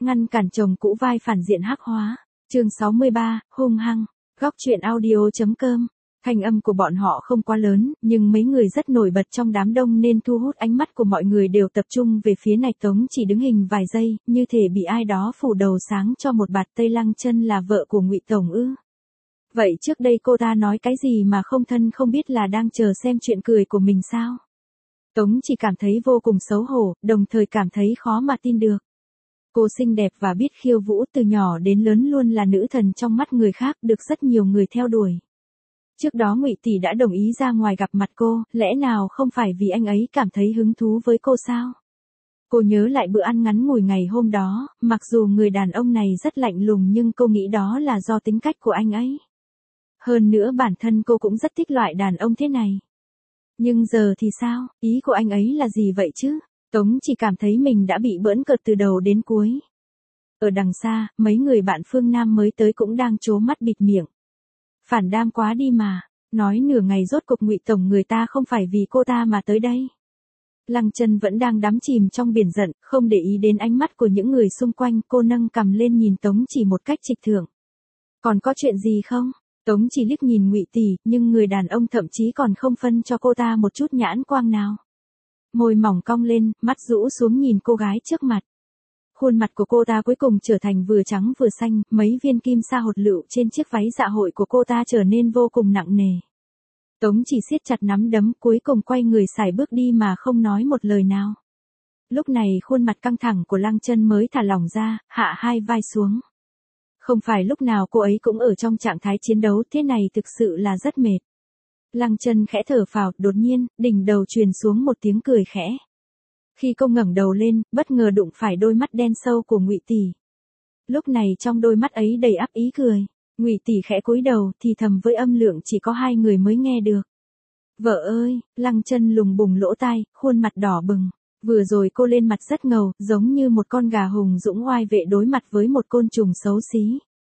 ngăn cản chồng cũ vai phản diện hắc hóa. Chương 63, hung hăng. Góc truyện audio.com. Thanh âm của bọn họ không quá lớn, nhưng mấy người rất nổi bật trong đám đông nên thu hút ánh mắt của mọi người đều tập trung về phía này. Tống chỉ đứng hình vài giây, như thể bị ai đó phủ đầu sáng cho một bạt Tây Lăng Chân là vợ của Ngụy Tổng ư? Vậy trước đây cô ta nói cái gì mà không thân không biết, là đang chờ xem chuyện cười của mình sao? Tống chỉ cảm thấy vô cùng xấu hổ, đồng thời cảm thấy khó mà tin được. Cô xinh đẹp và biết khiêu vũ, từ nhỏ đến lớn luôn là nữ thần trong mắt người khác, được rất nhiều người theo đuổi. Trước đó Ngụy tỷ đã đồng ý ra ngoài gặp mặt cô, lẽ nào không phải vì anh ấy cảm thấy hứng thú với cô sao? Cô nhớ lại bữa ăn ngắn ngủi ngày hôm đó, mặc dù người đàn ông này rất lạnh lùng nhưng cô nghĩ đó là do tính cách của anh ấy. Hơn nữa bản thân cô cũng rất thích loại đàn ông thế này. Nhưng giờ thì sao, ý của anh ấy là gì vậy chứ? Tống chỉ cảm thấy mình đã bị bỡn cợt từ đầu đến cuối. Ở đằng xa, mấy người bạn Phương Nam mới tới cũng đang trố mắt bịt miệng. Phản đam quá đi mà, nói nửa ngày rốt cục Ngụy Tổng người ta không phải vì cô ta mà tới đây. Lăng Chân vẫn đang đắm chìm trong biển giận, không để ý đến ánh mắt của những người xung quanh, cô nâng cằm lên nhìn Tống chỉ một cách trịch thượng. Còn có chuyện gì không? Tống chỉ liếc nhìn Ngụy tỷ, nhưng người đàn ông thậm chí còn không phân cho cô ta một chút nhãn quang nào. Môi mỏng cong lên, mắt rũ xuống nhìn cô gái trước mặt. Khuôn mặt của cô ta cuối cùng trở thành vừa trắng vừa xanh, mấy viên kim sa hột lựu trên chiếc váy dạ hội của cô ta trở nên vô cùng nặng nề. Tống chỉ siết chặt nắm đấm, cuối cùng quay người sải bước đi mà không nói một lời nào. Lúc này khuôn mặt căng thẳng của Lăng Chân mới thả lỏng ra, hạ hai vai xuống. Không phải lúc nào cô ấy cũng ở trong trạng thái chiến đấu, thế này thực sự là rất mệt. Lăng Chân khẽ thở phào, đột nhiên, đỉnh đầu truyền xuống một tiếng cười khẽ. Khi cô ngẩng đầu lên, bất ngờ đụng phải đôi mắt đen sâu của Ngụy tỷ. Lúc này trong đôi mắt ấy đầy ắp ý cười. Ngụy tỷ khẽ cúi đầu, thì thầm với âm lượng chỉ có hai người mới nghe được. Vợ ơi, Lăng Chân lùng bùng lỗ tai, khuôn mặt đỏ bừng. Vừa rồi cô lên mặt rất ngầu, giống như một con gà hùng dũng oai vệ đối mặt với một côn trùng xấu xí.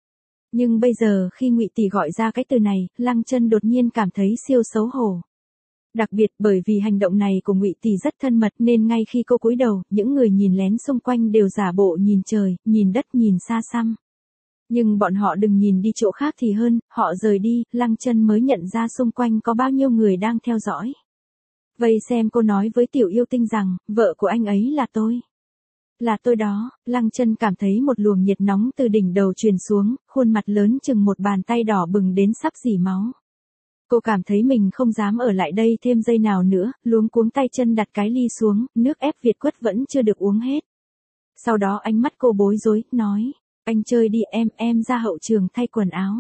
Nhưng bây giờ khi Ngụy tỷ gọi ra cái từ này, Lăng Chân đột nhiên cảm thấy siêu xấu hổ. Đặc biệt bởi vì hành động này của Ngụy tỷ rất thân mật nên ngay khi cô cúi đầu, những người nhìn lén xung quanh đều giả bộ nhìn trời, nhìn đất, nhìn xa xăm. Nhưng bọn họ đừng nhìn đi chỗ khác thì hơn, họ rời đi, Lăng Chân mới nhận ra xung quanh có bao nhiêu người đang theo dõi. Vây xem cô nói với Tiểu Yêu Tinh rằng, vợ của anh ấy là tôi. Là tôi đó. Lăng Chân cảm thấy một luồng nhiệt nóng từ đỉnh đầu truyền xuống, khuôn mặt lớn chừng một bàn tay đỏ bừng đến sắp rỉ máu. Cô cảm thấy mình không dám ở lại đây thêm giây nào nữa, luống cuống tay chân đặt cái ly xuống, nước ép Việt quất vẫn chưa được uống hết. Sau đó ánh mắt cô bối rối, nói, anh chơi đi em ra hậu trường thay quần áo.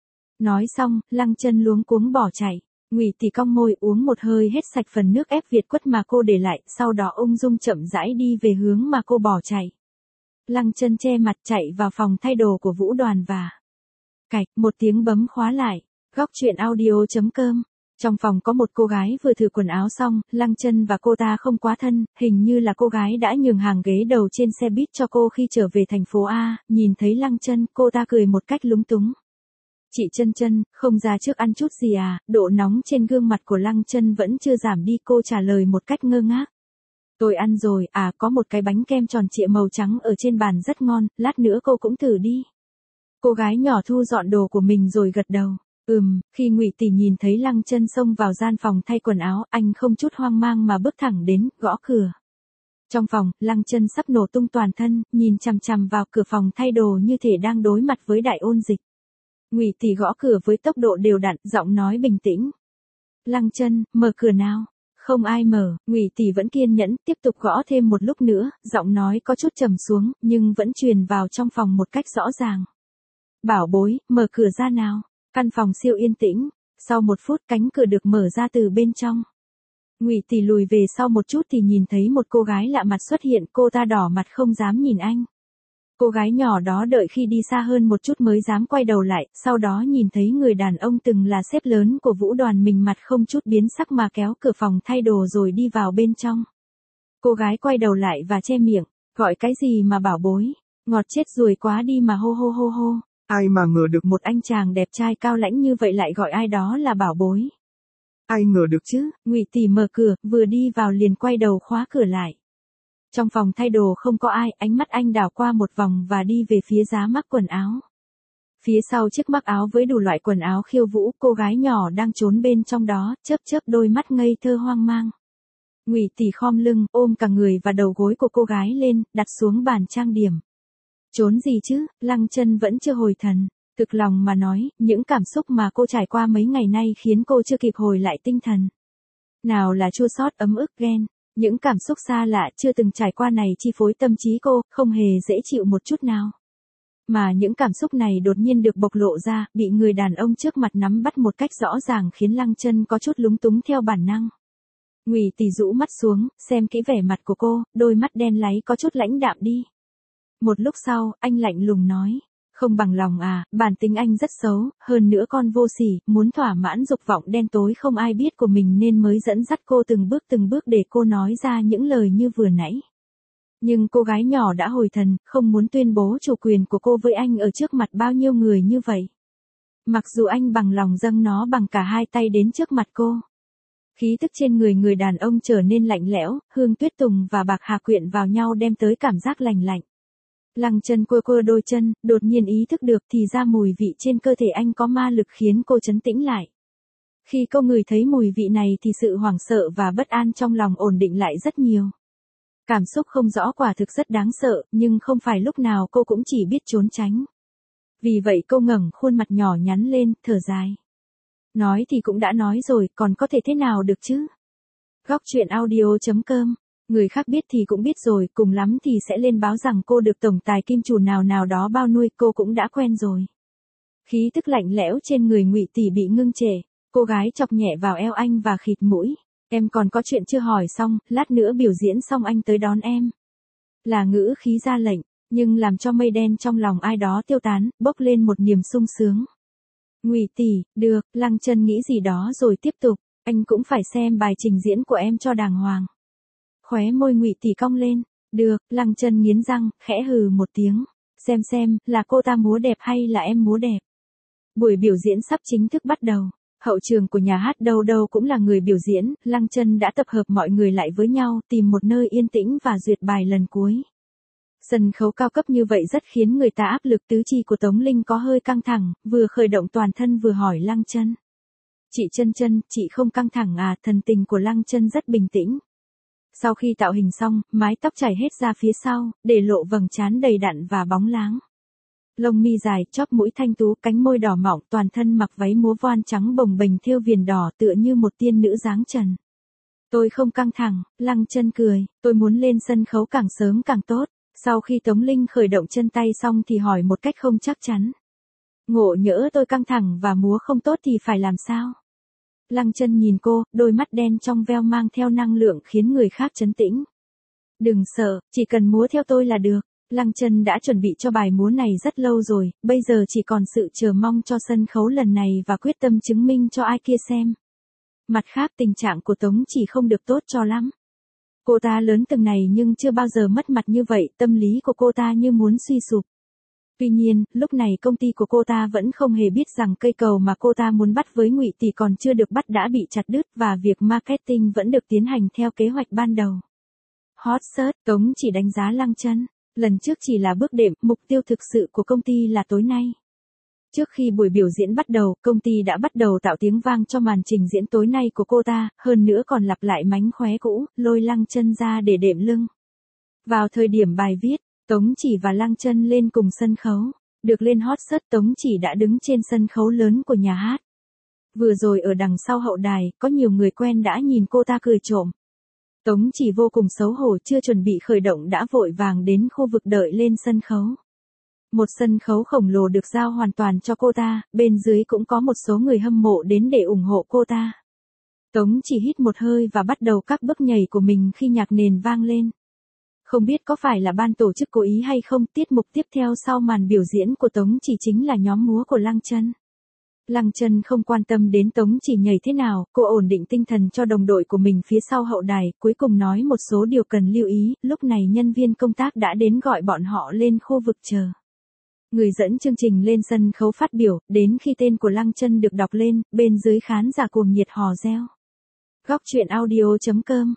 Nói xong, Lăng Chân luống cuống bỏ chạy. Ngụy tỷ cong môi uống một hơi hết sạch phần nước ép Việt quất mà cô để lại, sau đó ung dung chậm rãi đi về hướng mà cô bỏ chạy. Lăng Chân che mặt chạy vào phòng thay đồ của Vũ Đoàn và cạch một tiếng bấm khóa lại. Góc truyện audio.com. Trong phòng có một cô gái vừa thử quần áo xong, Lăng Chân và cô ta không quá thân, hình như là cô gái đã nhường hàng ghế đầu trên xe buýt cho cô khi trở về thành phố A, nhìn thấy Lăng Chân, cô ta cười một cách lúng túng. Chị Chân, không ra trước ăn chút gì à? Độ nóng trên gương mặt của Lăng Chân vẫn chưa giảm đi, cô trả lời một cách ngơ ngác. Tôi ăn rồi, có một cái bánh kem tròn trịa màu trắng ở trên bàn rất ngon, lát nữa cô cũng thử đi. Cô gái nhỏ thu dọn đồ của mình rồi gật đầu. Khi Ngụy tỷ nhìn thấy Lăng Chân xông vào gian phòng thay quần áo, anh không chút hoang mang mà bước thẳng đến, gõ cửa. Trong phòng, Lăng Chân sắp nổ tung toàn thân, nhìn chằm chằm vào cửa phòng thay đồ như thể đang đối mặt với đại ôn dịch. Ngụy tỷ gõ cửa với tốc độ đều đặn, giọng nói bình tĩnh. Lăng Chân, mở cửa nào. Không ai mở, Ngụy tỷ vẫn kiên nhẫn, tiếp tục gõ thêm một lúc nữa, giọng nói có chút trầm xuống, nhưng vẫn truyền vào trong phòng một cách rõ ràng. Bảo bối, mở cửa ra nào. Căn phòng siêu yên tĩnh, sau một phút cánh cửa được mở ra từ bên trong. Ngụy tỷ lùi về sau một chút thì nhìn thấy một cô gái lạ mặt xuất hiện, cô ta đỏ mặt không dám nhìn anh. Cô gái nhỏ đó đợi khi đi xa hơn một chút mới dám quay đầu lại, sau đó nhìn thấy người đàn ông từng là sếp lớn của Vũ Đoàn mình mặt không chút biến sắc mà kéo cửa phòng thay đồ rồi đi vào bên trong. Cô gái quay đầu lại và che miệng, gọi cái gì mà bảo bối, ngọt chết ruồi quá đi mà hô hô hô hô. Ai mà ngờ được một anh chàng đẹp trai cao lãnh như vậy lại gọi ai đó là bảo bối. Ai ngờ được chứ, Ngụy tỷ mở cửa, vừa đi vào liền quay đầu khóa cửa lại. Trong phòng thay đồ không có ai, ánh mắt anh đảo qua một vòng và đi về phía giá mắc quần áo. Phía sau chiếc mắc áo với đủ loại quần áo khiêu vũ, cô gái nhỏ đang trốn bên trong đó, chớp chớp đôi mắt ngây thơ hoang mang. Ngụy Tỷ khom lưng, ôm cả người và đầu gối của cô gái lên, đặt xuống bàn trang điểm. Trốn gì chứ, Lăng Chân vẫn chưa hồi thần. Thực lòng mà nói, những cảm xúc mà cô trải qua mấy ngày nay khiến cô chưa kịp hồi lại tinh thần. Nào là chua xót, ấm ức, ghen. Những cảm xúc xa lạ chưa từng trải qua này chi phối tâm trí cô, không hề dễ chịu một chút nào. Mà những cảm xúc này đột nhiên được bộc lộ ra, bị người đàn ông trước mặt nắm bắt một cách rõ ràng khiến Lăng Chân có chút lúng túng theo bản năng. Ngụy Tỷ rũ mắt xuống, xem kỹ vẻ mặt của cô, đôi mắt đen láy có chút lãnh đạm đi. Một lúc sau, anh lạnh lùng nói. Không bằng lòng à, bản tính anh rất xấu, hơn nữa con vô sỉ, muốn thỏa mãn dục vọng đen tối không ai biết của mình nên mới dẫn dắt cô từng bước để cô nói ra những lời như vừa nãy. Nhưng cô gái nhỏ đã hồi thần, không muốn tuyên bố chủ quyền của cô với anh ở trước mặt bao nhiêu người như vậy. Mặc dù anh bằng lòng dâng nó bằng cả hai tay đến trước mặt cô. Khí tức trên người đàn ông trở nên lạnh lẽo, hương tuyết tùng và bạc hà quyện vào nhau đem tới cảm giác lành lạnh. Lăng Chân quơ đôi chân, đột nhiên ý thức được thì ra mùi vị trên cơ thể anh có ma lực khiến cô trấn tĩnh lại. Khi cô ngửi thấy mùi vị này thì sự hoảng sợ và bất an trong lòng ổn định lại rất nhiều. Cảm xúc không rõ quả thực rất đáng sợ, nhưng không phải lúc nào cô cũng chỉ biết trốn tránh. Vì vậy cô ngẩng khuôn mặt nhỏ nhắn lên, thở dài. Nói thì cũng đã nói rồi, còn có thể thế nào được chứ? Góc truyện audio.com. Người khác biết thì cũng biết rồi, cùng lắm thì sẽ lên báo rằng cô được tổng tài kim chủ nào đó bao nuôi, cô cũng đã quen rồi. Khí tức lạnh lẽo trên người Ngụy Tỷ bị ngưng trệ, cô gái chọc nhẹ vào eo anh và khịt mũi. Em còn có chuyện chưa hỏi xong, lát nữa biểu diễn xong anh tới đón em. Là ngữ khí ra lệnh, nhưng làm cho mây đen trong lòng ai đó tiêu tán, bốc lên một niềm sung sướng. Ngụy Tỷ, được, Lăng Chân nghĩ gì đó rồi tiếp tục, anh cũng phải xem bài trình diễn của em cho đàng hoàng. Khóe môi Ngụy Tỷ cong lên, được, Lăng Chân nghiến răng, khẽ hừ một tiếng, xem, là cô ta múa đẹp hay là em múa đẹp. Buổi biểu diễn sắp chính thức bắt đầu, hậu trường của nhà hát đâu cũng là người biểu diễn, Lăng Chân đã tập hợp mọi người lại với nhau, tìm một nơi yên tĩnh và duyệt bài lần cuối. Sân khấu cao cấp như vậy rất khiến người ta áp lực, tứ chi của Tống Linh có hơi căng thẳng, vừa khởi động toàn thân vừa hỏi Lăng Chân. Chị Chân, chị không căng thẳng à? Thần tình của Lăng Chân rất bình tĩnh. Sau khi tạo hình xong, mái tóc chảy hết ra phía sau, để lộ vầng trán đầy đặn và bóng láng. Lông mi dài, chóp mũi thanh tú, cánh môi đỏ mọng, toàn thân mặc váy múa voan trắng bồng bềnh thêu viền đỏ tựa như một tiên nữ dáng trần. Tôi không căng thẳng, Lăng Chân cười, tôi muốn lên sân khấu càng sớm càng tốt. Sau khi Tống Linh khởi động chân tay xong thì hỏi một cách không chắc chắn. Ngộ nhỡ tôi căng thẳng và múa không tốt thì phải làm sao? Lăng Chân nhìn cô, đôi mắt đen trong veo mang theo năng lượng khiến người khác trấn tĩnh. Đừng sợ, chỉ cần múa theo tôi là được. Lăng Chân đã chuẩn bị cho bài múa này rất lâu rồi, bây giờ chỉ còn sự chờ mong cho sân khấu lần này và quyết tâm chứng minh cho ai kia xem. Mặt khác tình trạng của Tống Chỉ không được tốt cho lắm. Cô ta lớn từng này nhưng chưa bao giờ mất mặt như vậy, tâm lý của cô ta như muốn suy sụp. Tuy nhiên, lúc này công ty của cô ta vẫn không hề biết rằng cây cầu mà cô ta muốn bắt với Ngụy Tỷ còn chưa được bắt đã bị chặt đứt và việc marketing vẫn được tiến hành theo kế hoạch ban đầu. Hot search, Tống Chỉ đánh giá Lăng Chân. Lần trước chỉ là bước đệm, mục tiêu thực sự của công ty là tối nay. Trước khi buổi biểu diễn bắt đầu, công ty đã bắt đầu tạo tiếng vang cho màn trình diễn tối nay của cô ta, hơn nữa còn lặp lại mánh khóe cũ, lôi Lăng Chân ra để đệm lưng. Vào thời điểm bài viết, Tống Chỉ và Lăng Chân lên cùng sân khấu. Được lên hot search, Tống Chỉ đã đứng trên sân khấu lớn của nhà hát. Vừa rồi ở đằng sau hậu đài, có nhiều người quen đã nhìn cô ta cười trộm. Tống Chỉ vô cùng xấu hổ, chưa chuẩn bị khởi động đã vội vàng đến khu vực đợi lên sân khấu. Một sân khấu khổng lồ được giao hoàn toàn cho cô ta, bên dưới cũng có một số người hâm mộ đến để ủng hộ cô ta. Tống Chỉ hít một hơi và bắt đầu các bước nhảy của mình khi nhạc nền vang lên. Không biết có phải là ban tổ chức cố ý hay không, tiết mục tiếp theo sau màn biểu diễn của Tống Chỉ chính là nhóm múa của Lăng Chân. Lăng Chân không quan tâm đến Tống Chỉ nhảy thế nào, cô ổn định tinh thần cho đồng đội của mình phía sau hậu đài, cuối cùng nói một số điều cần lưu ý, lúc này nhân viên công tác đã đến gọi bọn họ lên khu vực chờ. Người dẫn chương trình lên sân khấu phát biểu, đến khi tên của Lăng Chân được đọc lên, bên dưới khán giả cuồng nhiệt hò reo. Góc truyện audio.com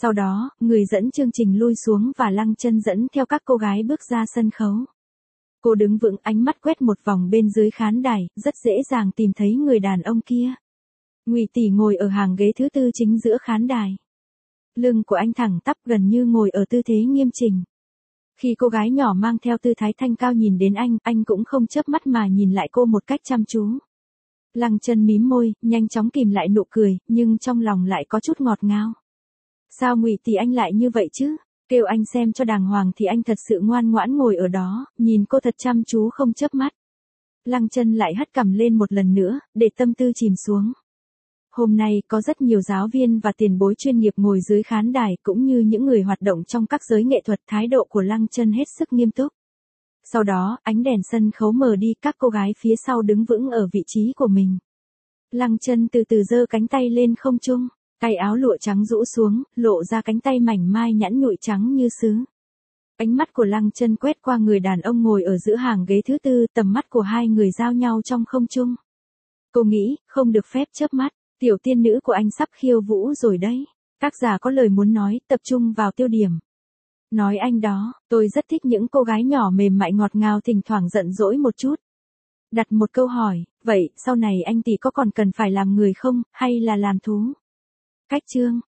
Sau đó, người dẫn chương trình lui xuống và Lăng Chân dẫn theo các cô gái bước ra sân khấu. Cô đứng vững, ánh mắt quét một vòng bên dưới khán đài, rất dễ dàng tìm thấy người đàn ông kia. Ngụy Tỷ ngồi ở hàng ghế thứ tư chính giữa khán đài. Lưng của anh thẳng tắp, gần như ngồi ở tư thế nghiêm chỉnh. Khi cô gái nhỏ mang theo tư thái thanh cao nhìn đến anh cũng không chớp mắt mà nhìn lại cô một cách chăm chú. Lăng Chân mím môi, nhanh chóng kìm lại nụ cười, nhưng trong lòng lại có chút ngọt ngào. Sao Ngụy Tỷ anh lại như vậy chứ? Kêu anh xem cho đàng hoàng thì anh thật sự ngoan ngoãn ngồi ở đó, nhìn cô thật chăm chú không chớp mắt. Lăng Chân lại hất cằm lên một lần nữa, để tâm tư chìm xuống. Hôm nay có rất nhiều giáo viên và tiền bối chuyên nghiệp ngồi dưới khán đài cũng như những người hoạt động trong các giới nghệ thuật, thái độ của Lăng Chân hết sức nghiêm túc. Sau đó, ánh đèn sân khấu mờ đi, các cô gái phía sau đứng vững ở vị trí của mình. Lăng Chân từ từ giơ cánh tay lên không trung, tay áo lụa trắng rũ xuống, lộ ra cánh tay mảnh mai nhẵn nhụi trắng như sứ. Ánh mắt của Lăng Chân quét qua người đàn ông ngồi ở giữa hàng ghế thứ tư, tầm mắt của hai người giao nhau trong không trung. Cô nghĩ, không được phép chớp mắt, tiểu tiên nữ của anh sắp khiêu vũ rồi đấy. Tác giả có lời muốn nói, tập trung vào tiêu điểm. Nói anh đó, tôi rất thích những cô gái nhỏ mềm mại ngọt ngào thỉnh thoảng giận dỗi một chút. Đặt một câu hỏi, vậy sau này anh tỷ có còn cần phải làm người không, hay là làm thú? Cách chương